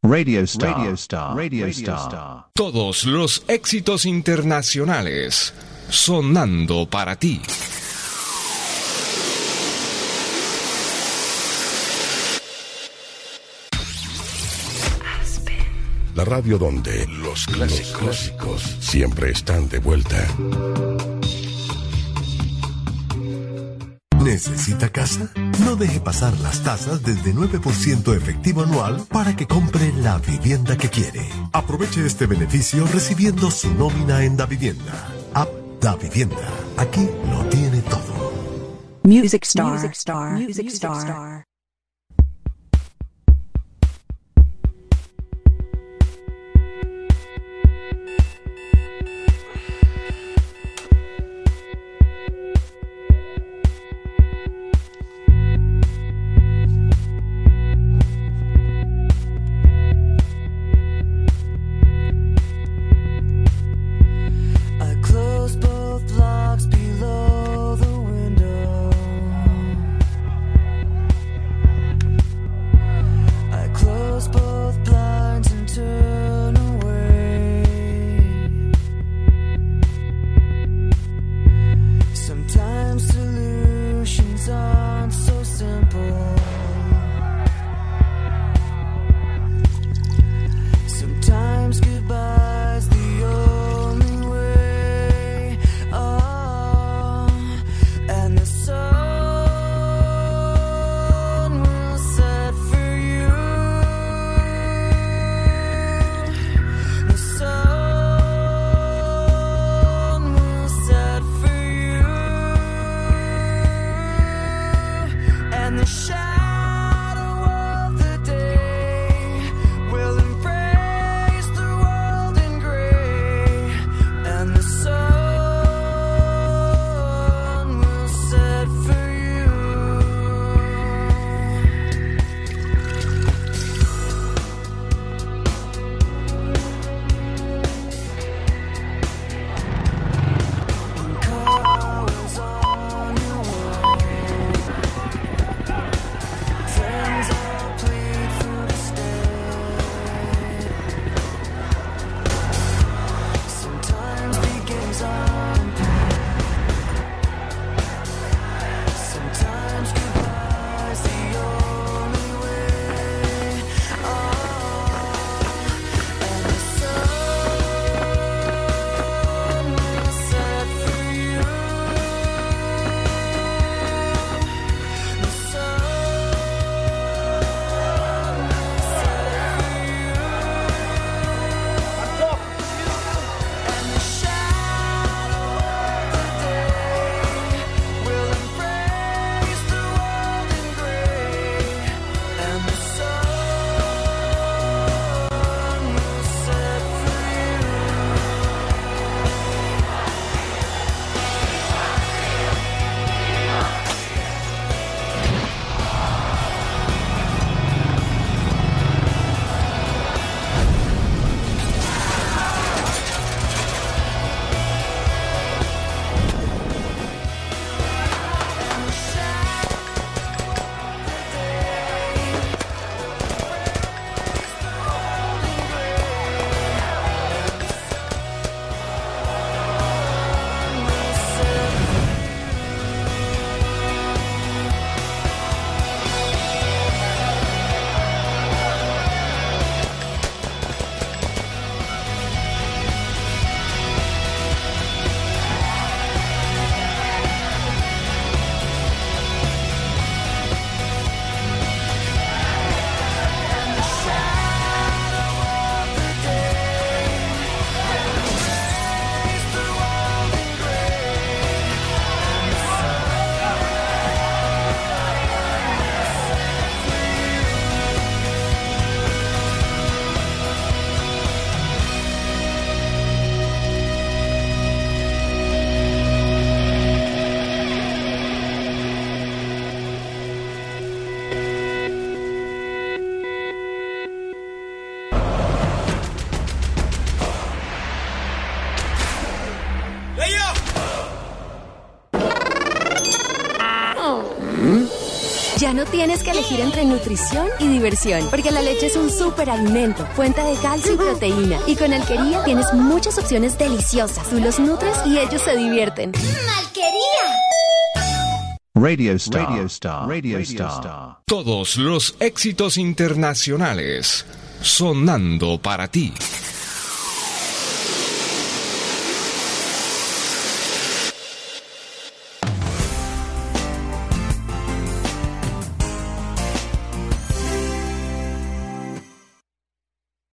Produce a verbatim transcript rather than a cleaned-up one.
Radio Star, Radio Star, Radio Star. Todos los éxitos internacionales sonando para ti. La radio donde los clásicos, los clásicos siempre están de vuelta. ¿Necesita casa? No deje pasar las tasas desde nueve por ciento efectivo anual para que compre la vivienda que quiere. Aproveche este beneficio recibiendo su nómina en Davivienda. App Davivienda. Aquí lo tiene todo. Music Star. Music Star. Music Star. Below the window, Ya no tienes que elegir entre nutrición y diversión, porque la leche es un superalimento, fuente de calcio y proteína. Y con Alquería tienes muchas opciones deliciosas. Tú los nutres y ellos se divierten. ¡Alquería! Radio Star. Radio Star. Radio Star. Todos los éxitos internacionales sonando para ti.